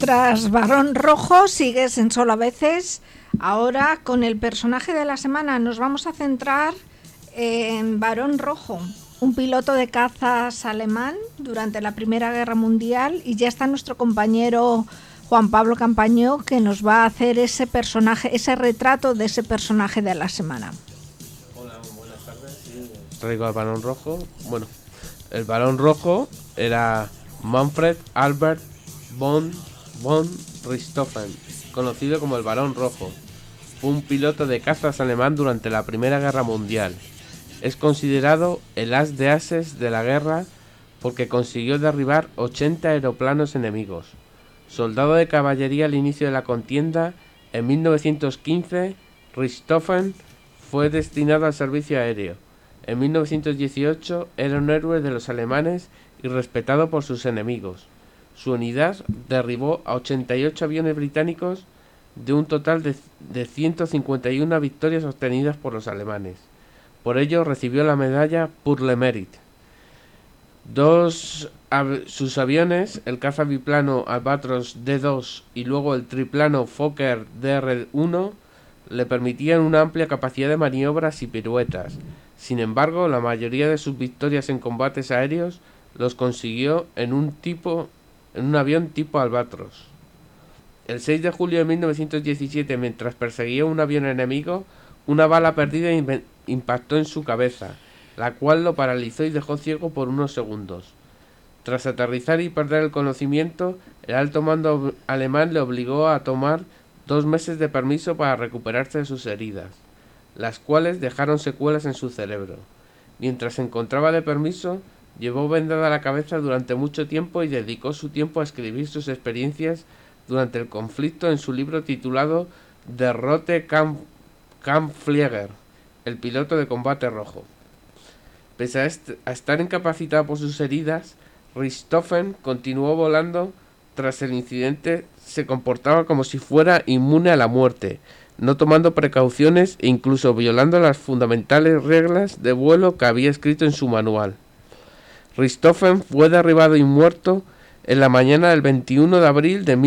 [SPEAKER 1] tras Barón Rojo sigues en Solo a veces. Ahora con el personaje de la semana nos vamos a centrar en Barón Rojo, un piloto de cazas alemán durante la Primera Guerra Mundial, y ya está nuestro compañero Juan Pablo Campañó, que nos va a hacer ese personaje, ese retrato de ese personaje de la semana.
[SPEAKER 3] Hola, buenas tardes. Sí, traigo al Barón Rojo. Bueno, el Barón Rojo era Manfred Albert von Richthofen, conocido como el Barón Rojo. Fue un piloto de cazas alemán durante la Primera Guerra Mundial. Es considerado el as de ases de la guerra porque consiguió derribar 80 aeroplanos enemigos. Soldado de caballería al inicio de la contienda, en 1915 Richthofen fue destinado al servicio aéreo. En 1918 era un héroe de los alemanes y respetado por sus enemigos. Su unidad derribó a 88 aviones británicos de un total de 151 victorias obtenidas por los alemanes. Por ello recibió la medalla Pour le Mérite. Sus aviones, el caza biplano Albatros D2 y luego el triplano Fokker DR-1, le permitían una amplia capacidad de maniobras y piruetas. Sin embargo, la mayoría de sus victorias en combates aéreos los consiguió en un avión tipo Albatros. El 6 de julio de 1917, mientras perseguía un avión enemigo, una bala perdida impactó en su cabeza, la cual lo paralizó y dejó ciego por unos segundos. Tras aterrizar y perder el conocimiento, el alto mando alemán le obligó a tomar 2 meses de permiso para recuperarse de sus heridas, las cuales dejaron secuelas en su cerebro. Mientras se encontraba de permiso, llevó vendada la cabeza durante mucho tiempo y dedicó su tiempo a escribir sus experiencias durante el conflicto en su libro titulado Der Rote Kampfflieger, el piloto de combate rojo. Pese a estar incapacitado por sus heridas, Richthofen continuó volando. Tras el incidente se comportaba como si fuera inmune a la muerte, no tomando precauciones e incluso violando las fundamentales reglas de vuelo que había escrito en su manual. Richthofen fue derribado y muerto en la mañana del 21 de abril de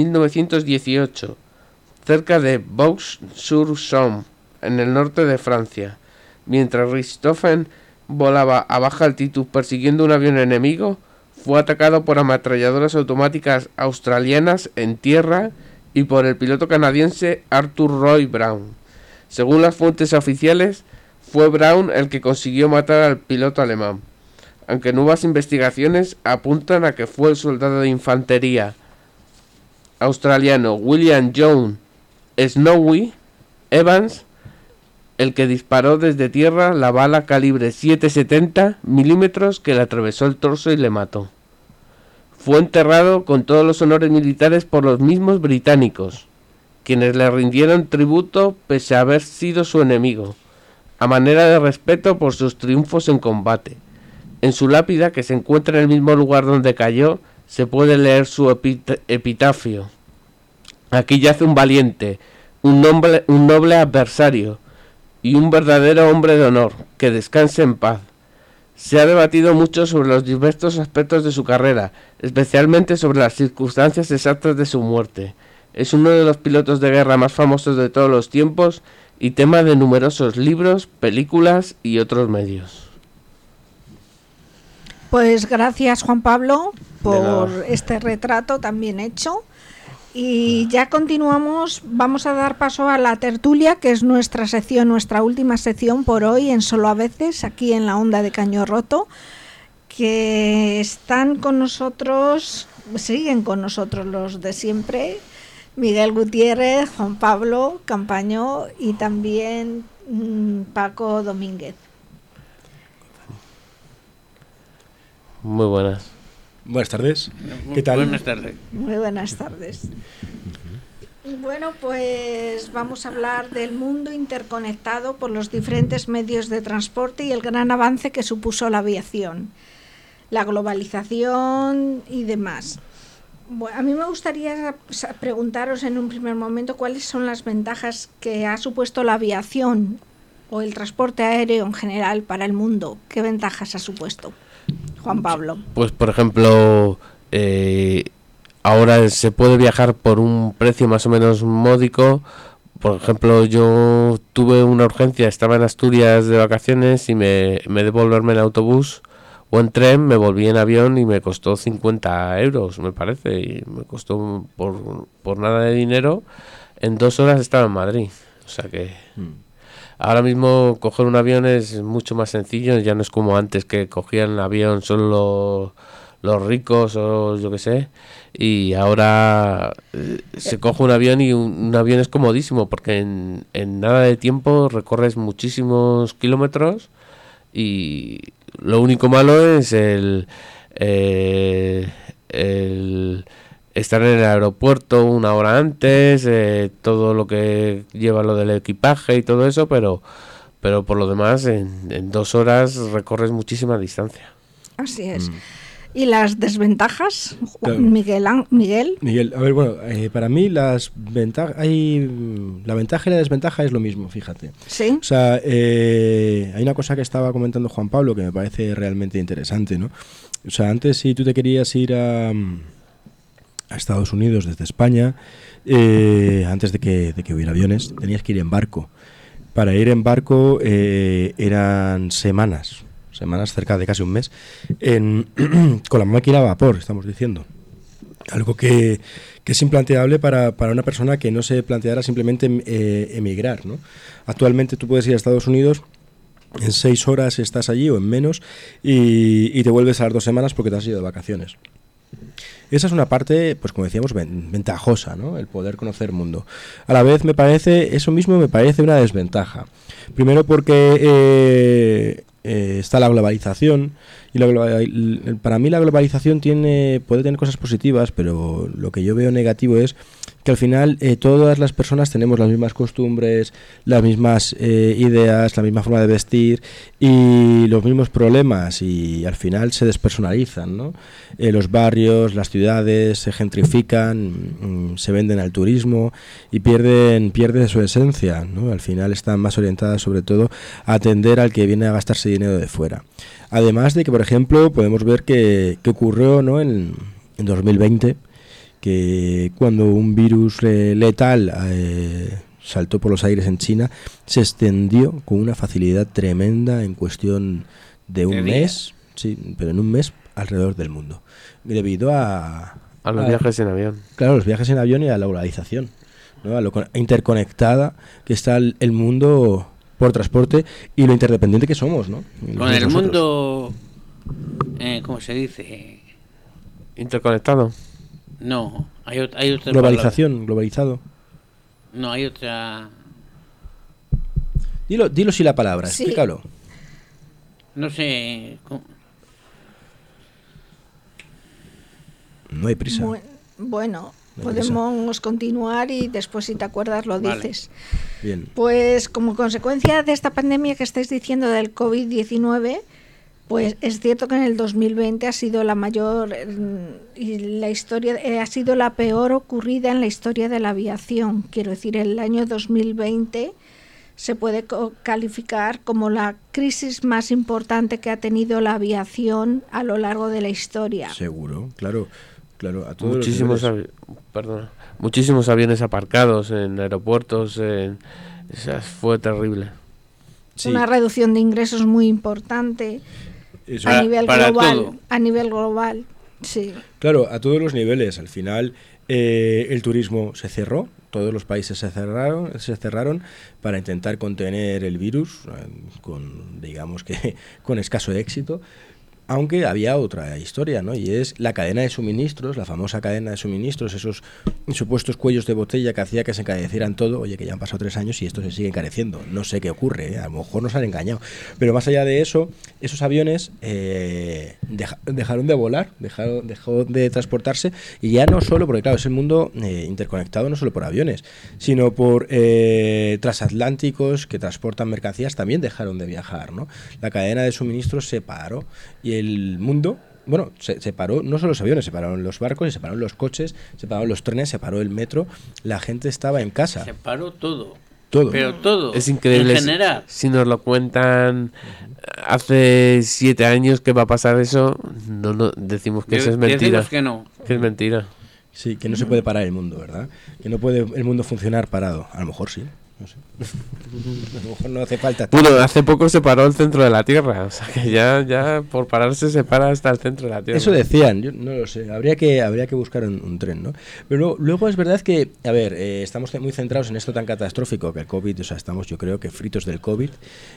[SPEAKER 3] 1918, cerca de Vaux-sur-Somme, en el norte de Francia. Mientras Richthofen volaba a baja altitud persiguiendo un avión enemigo, fue atacado por ametralladoras automáticas australianas en tierra y por el piloto canadiense Arthur Roy Brown. Según las fuentes oficiales, fue Brown el que consiguió matar al piloto alemán, aunque nuevas investigaciones apuntan a que fue el soldado de infantería australiano William John Snowy Evans el que disparó desde tierra la bala calibre 7,70 milímetros que le atravesó el torso y le mató. Fue enterrado con todos los honores militares por los mismos británicos, quienes le rindieron tributo pese a haber sido su enemigo, a manera de respeto por sus triunfos en combate. En su lápida, que se encuentra en el mismo lugar donde cayó, se puede leer su epitafio. Aquí yace un valiente, un noble adversario y un verdadero hombre de honor, que descanse en paz. Se ha debatido mucho sobre los diversos aspectos de su carrera, especialmente sobre las circunstancias exactas de su muerte. Es uno de los pilotos de guerra más famosos de todos los tiempos y tema de numerosos libros, películas y otros medios.
[SPEAKER 1] Pues gracias, Juan Pablo, por este retrato tan bien hecho. Y ya continuamos, vamos a dar paso a la tertulia, que es nuestra sección, nuestra última sección por hoy en Solo a veces, aquí en la Onda de Caño Roto, que están con nosotros, siguen con nosotros los de siempre, Miguel Gutiérrez, Juan Pablo Campañó y también Paco Domínguez.
[SPEAKER 3] Muy buenas.
[SPEAKER 2] Buenas tardes. ¿Qué tal?
[SPEAKER 4] Buenas tardes.
[SPEAKER 1] Muy buenas tardes. Bueno, pues vamos a hablar del mundo interconectado por los diferentes medios de transporte y el gran avance que supuso la aviación, la globalización y demás. Bueno, a mí me gustaría preguntaros en un primer momento cuáles son las ventajas que ha supuesto la aviación o el transporte aéreo en general para el mundo. ¿Qué ventajas ha supuesto? Juan Pablo.
[SPEAKER 3] Pues por ejemplo, ahora se puede viajar por un precio más o menos módico. Por ejemplo, yo tuve una urgencia, estaba en Asturias de vacaciones y me de volverme en autobús o en tren, me volví en avión y me costó 50 euros, me parece, y me costó por nada de dinero. En 2 horas estaba en Madrid, o sea que ahora mismo coger un avión es mucho más sencillo, ya no es como antes que cogían el avión solo los ricos o yo qué sé, y ahora se coge un avión y un avión es comodísimo porque en nada de tiempo recorres muchísimos kilómetros y lo único malo es el estar en el aeropuerto una hora antes, todo lo que lleva lo del equipaje y todo eso, pero por lo demás en 2 horas recorres muchísima distancia.
[SPEAKER 1] Así es. ¿Y las desventajas,
[SPEAKER 2] Claro.
[SPEAKER 1] Miguel?
[SPEAKER 2] Miguel, a ver, bueno, para mí la ventaja y la desventaja es lo mismo, fíjate.
[SPEAKER 1] Sí.
[SPEAKER 2] O sea, hay una cosa que estaba comentando Juan Pablo que me parece realmente interesante, ¿no? O sea, antes si tú te querías ir a Estados Unidos desde España, antes de que hubiera aviones, tenías que ir en barco. Para ir en barco eran semanas cerca de casi un mes, con la máquina a vapor, estamos diciendo. Algo que es implanteable para una persona que no se planteara simplemente emigrar, ¿no? Actualmente tú puedes ir a Estados Unidos, en 6 horas estás allí o en menos, y te vuelves a las 2 semanas porque te has ido de vacaciones. Esa es una parte, pues como decíamos, ventajosa, ¿no? El poder conocer el mundo. A la vez eso mismo me parece una desventaja. Primero porque está la globalización y para mí la globalización puede tener cosas positivas, pero lo que yo veo negativo es que al final todas las personas tenemos las mismas costumbres, las mismas ideas, la misma forma de vestir y los mismos problemas, y al final se despersonalizan, ¿no? Los barrios, las ciudades se gentrifican, se venden al turismo y pierden su esencia, ¿no? Al final están más orientadas sobre todo a atender al que viene a gastarse dinero de fuera. Además de que, por ejemplo, podemos ver que ocurrió, ¿no? en 2020, que cuando un virus letal saltó por los aires en China, se extendió con una facilidad tremenda en cuestión de un mes, sí, pero en un mes alrededor del mundo, debido a
[SPEAKER 3] los viajes en avión.
[SPEAKER 2] Claro, los viajes en avión y a la globalización, ¿no? A lo interconectada que está el mundo por transporte y lo interdependiente que somos, ¿no?
[SPEAKER 4] Con el mundo, ¿cómo se dice?
[SPEAKER 3] Interconectado.
[SPEAKER 4] No, hay otra
[SPEAKER 2] globalización,
[SPEAKER 4] palabra.
[SPEAKER 2] Globalizado.
[SPEAKER 4] No, hay otra.
[SPEAKER 2] Dilo si la palabra,
[SPEAKER 1] Sí.
[SPEAKER 2] explícalo.
[SPEAKER 4] No sé.
[SPEAKER 2] No hay prisa.
[SPEAKER 1] Bueno,
[SPEAKER 2] No hay
[SPEAKER 1] podemos continuar y después, si te acuerdas, lo
[SPEAKER 4] Vale.
[SPEAKER 1] dices.
[SPEAKER 2] Bien.
[SPEAKER 1] Pues como consecuencia de esta pandemia que estáis diciendo del COVID-19, pues es cierto que en el 2020 ha sido la mayor y la historia ha sido la peor ocurrida en la historia de la aviación. Quiero decir, el año 2020 se puede calificar como la crisis más importante que ha tenido la aviación a lo largo de la historia.
[SPEAKER 2] Seguro, claro, a todos
[SPEAKER 3] Muchísimos aviones aparcados en aeropuertos, fue terrible.
[SPEAKER 2] Sí.
[SPEAKER 1] Una reducción de ingresos muy importante
[SPEAKER 2] Eso.
[SPEAKER 1] a nivel
[SPEAKER 4] para
[SPEAKER 1] global.
[SPEAKER 4] todo.
[SPEAKER 1] A nivel global, sí.
[SPEAKER 2] Claro, a todos los niveles. Al final el turismo se cerró, todos los países se cerraron para intentar contener el virus, con escaso éxito. Aunque había otra historia, ¿no? Y es la cadena de suministros, la famosa cadena de suministros, esos supuestos cuellos de botella que hacía que se encarecieran todo. Oye, que ya han pasado 3 años y esto se sigue encareciendo. No sé qué ocurre, ¿eh? A lo mejor nos han engañado. Pero más allá de eso, esos aviones dejaron de volar, dejó de transportarse, y ya no solo, porque claro, es el mundo interconectado no solo por aviones, sino por transatlánticos que transportan mercancías, también dejaron de viajar, ¿no? La cadena de suministros se paró y el mundo, bueno, se paró, no solo los aviones, se pararon los barcos, se pararon los coches, se pararon los trenes, se paró el metro, la gente estaba en casa.
[SPEAKER 4] Se paró todo.
[SPEAKER 2] Todo.
[SPEAKER 4] Pero todo.
[SPEAKER 3] Es increíble.
[SPEAKER 4] En general.
[SPEAKER 3] Si nos lo cuentan hace 7 años que va a pasar eso, no decimos que eso es mentira.
[SPEAKER 4] Decimos que no.
[SPEAKER 3] Que es mentira.
[SPEAKER 2] Sí, que no se puede parar el mundo, ¿verdad? Que no puede el mundo funcionar parado. A lo mejor sí, no sé. A lo mejor no hace falta.
[SPEAKER 3] Bueno, hace poco se paró el centro de la Tierra, o sea que ya por pararse se para hasta el centro de la Tierra.
[SPEAKER 2] Eso decían, yo no lo sé, habría que buscar un tren, ¿no? Pero luego es verdad que, a ver, estamos muy centrados en esto tan catastrófico que el COVID, o sea, estamos yo creo que fritos del COVID.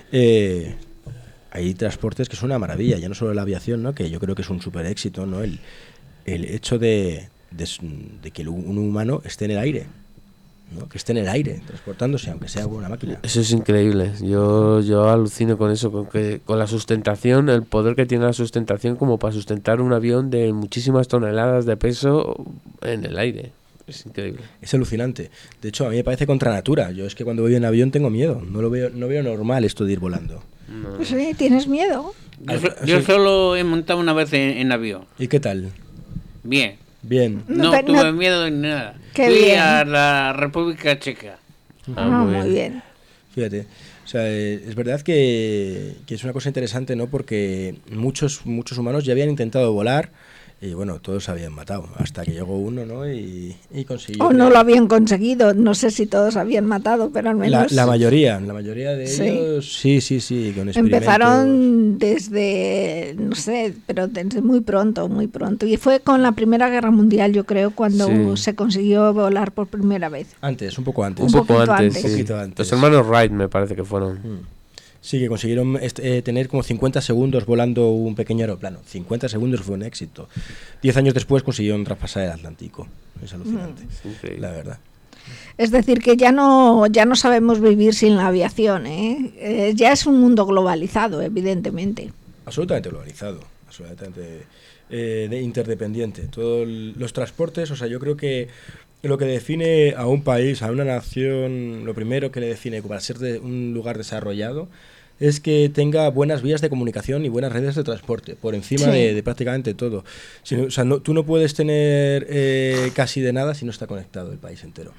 [SPEAKER 2] Hay transportes que son una maravilla, ya no solo la aviación, ¿no? Que yo creo que es un súper éxito, ¿no? El hecho de que un humano esté en el aire, ¿no? Que esté en el aire transportándose, aunque sea con una máquina.
[SPEAKER 3] Eso es increíble. Yo alucino con eso, con la sustentación, el poder que tiene la sustentación como para sustentar un avión de muchísimas toneladas de peso en el aire. Es increíble.
[SPEAKER 2] Es alucinante. De hecho, a mí me parece contra natura. Yo es que cuando voy en avión tengo miedo. No veo normal esto de ir volando.
[SPEAKER 3] No.
[SPEAKER 1] Pues sí, ¿tienes miedo?
[SPEAKER 4] Yo solo he montado una vez en avión.
[SPEAKER 2] ¿Y qué tal?
[SPEAKER 4] Bien.
[SPEAKER 2] Bien.
[SPEAKER 4] No tuve miedo ni nada.
[SPEAKER 1] Qué
[SPEAKER 4] Fui
[SPEAKER 1] bien.
[SPEAKER 4] a la República Checa.
[SPEAKER 1] Muy bien.
[SPEAKER 2] Fíjate, o sea, es verdad que es una cosa interesante, ¿no? Porque muchos humanos ya habían intentado volar y bueno, todos se habían matado hasta que llegó uno, ¿no? Y consiguió.
[SPEAKER 1] O no lo habían conseguido, no sé si todos habían matado, pero al menos
[SPEAKER 2] la mayoría de ellos, sí, con experimentos.
[SPEAKER 1] empezaron desde, no sé, pero desde muy pronto. Y fue con la Primera Guerra Mundial, yo creo, cuando se consiguió volar por primera vez.
[SPEAKER 2] Un poco antes.
[SPEAKER 3] Un poco antes,
[SPEAKER 1] antes.
[SPEAKER 3] sí.
[SPEAKER 2] Un poquito antes.
[SPEAKER 3] Los hermanos Wright me parece que fueron.
[SPEAKER 2] Sí, que consiguieron tener como 50 segundos volando un pequeño aeroplano. 50 segundos fue un éxito. 10 años después consiguieron traspasar el Atlántico. Es alucinante, la verdad.
[SPEAKER 1] Es decir, que ya no sabemos vivir sin la aviación, ¿eh? Ya es un mundo globalizado, evidentemente.
[SPEAKER 2] Absolutamente globalizado, absolutamente interdependiente. Todos los transportes, o sea, yo creo que lo que define a un país, a una nación, lo primero que le define para ser un lugar desarrollado es que tenga buenas vías de comunicación y buenas redes de transporte, por encima de prácticamente todo. O sea, tú no puedes tener casi de nada si no está conectado el país entero.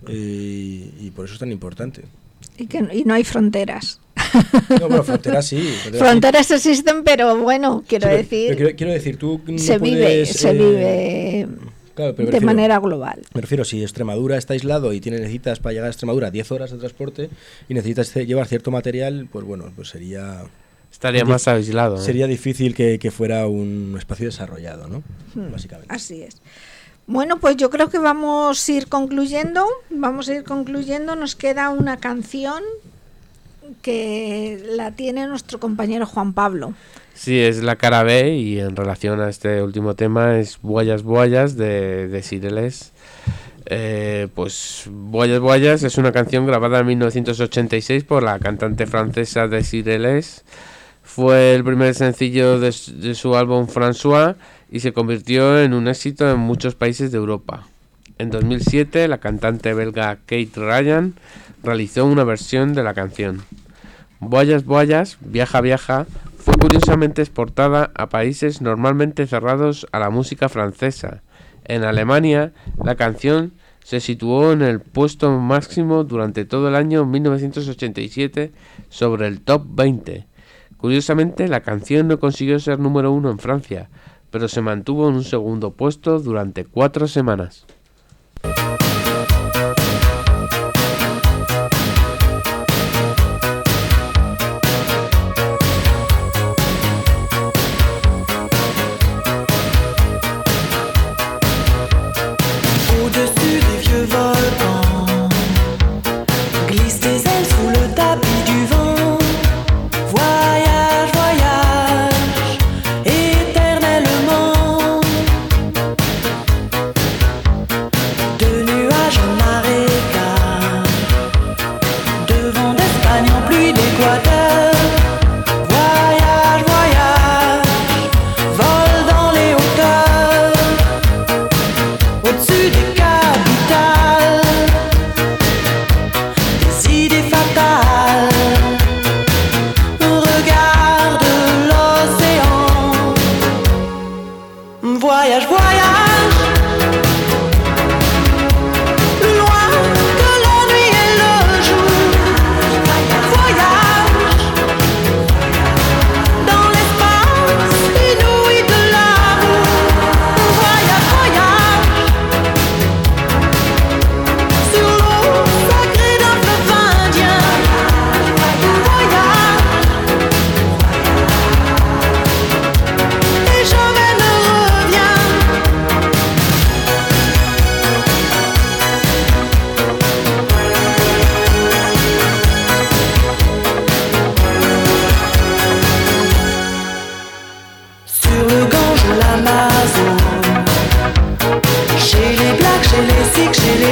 [SPEAKER 2] Y por eso es tan importante.
[SPEAKER 1] Y no hay fronteras.
[SPEAKER 2] No, bueno, fronteras sí.
[SPEAKER 1] Fronteras existen, pero bueno, quiero decir,
[SPEAKER 2] tú no
[SPEAKER 1] se
[SPEAKER 2] puedes,
[SPEAKER 1] vive
[SPEAKER 2] claro, pero
[SPEAKER 1] de manera global.
[SPEAKER 2] Me refiero, si Extremadura está aislado y necesitas para llegar a Extremadura 10 horas de transporte y necesitas llevar cierto material, pues bueno, pues
[SPEAKER 3] estaría más aislado.
[SPEAKER 2] Sería difícil que fuera un espacio desarrollado, ¿no? Básicamente.
[SPEAKER 1] Así es. Bueno, pues yo creo que vamos a ir concluyendo. Nos queda una canción que la tiene nuestro compañero Juan Pablo.
[SPEAKER 3] Sí, es la cara B y en relación a este último tema es Boyas Boyas de Cireles. Pues Boyas Boyas es una canción grabada en 1986 por la cantante francesa de Cireles. Fue el primer sencillo de su álbum François y se convirtió en un éxito en muchos países de Europa. En 2007 la cantante belga Kate Ryan realizó una versión de la canción. Boyas Boyas, Viaja Viaja fue curiosamente exportada a países normalmente cerrados a la música francesa. En Alemania, la canción se situó en el puesto máximo durante todo el año 1987 sobre el top 20. Curiosamente, la canción no consiguió ser número 1 en Francia, pero se mantuvo en un segundo puesto durante 4 semanas.
[SPEAKER 9] De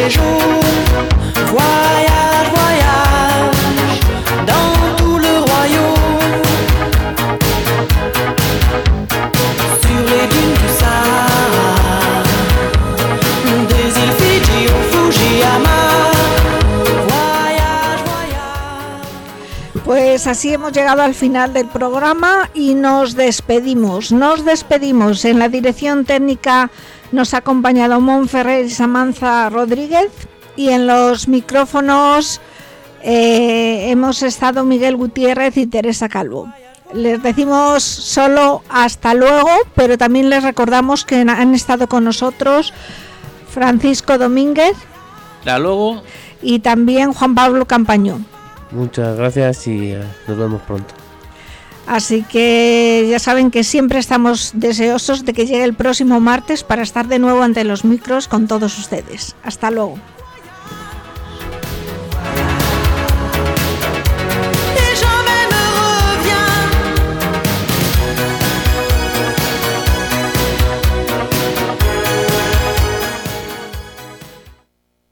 [SPEAKER 9] jour. Voyage, voyage dans tout le royaume. Sur les dunes du Sahara, des îles Fidji au Fujiyama. Voyage, voyage.
[SPEAKER 1] Pues así hemos llegado al final del programa y nos despedimos. Nos despedimos. En la dirección técnica nos ha acompañado Monferrer y Samantha Rodríguez, y en los micrófonos hemos estado Miguel Gutiérrez y Teresa Calvo. Les decimos solo hasta luego, pero también les recordamos que han estado con nosotros Francisco Domínguez.
[SPEAKER 4] Hasta luego.
[SPEAKER 1] Y también Juan Pablo Campañón.
[SPEAKER 3] Muchas gracias y nos vemos pronto.
[SPEAKER 1] Así que ya saben que siempre estamos deseosos de que llegue el próximo martes para estar de nuevo ante los micros con todos ustedes. Hasta luego.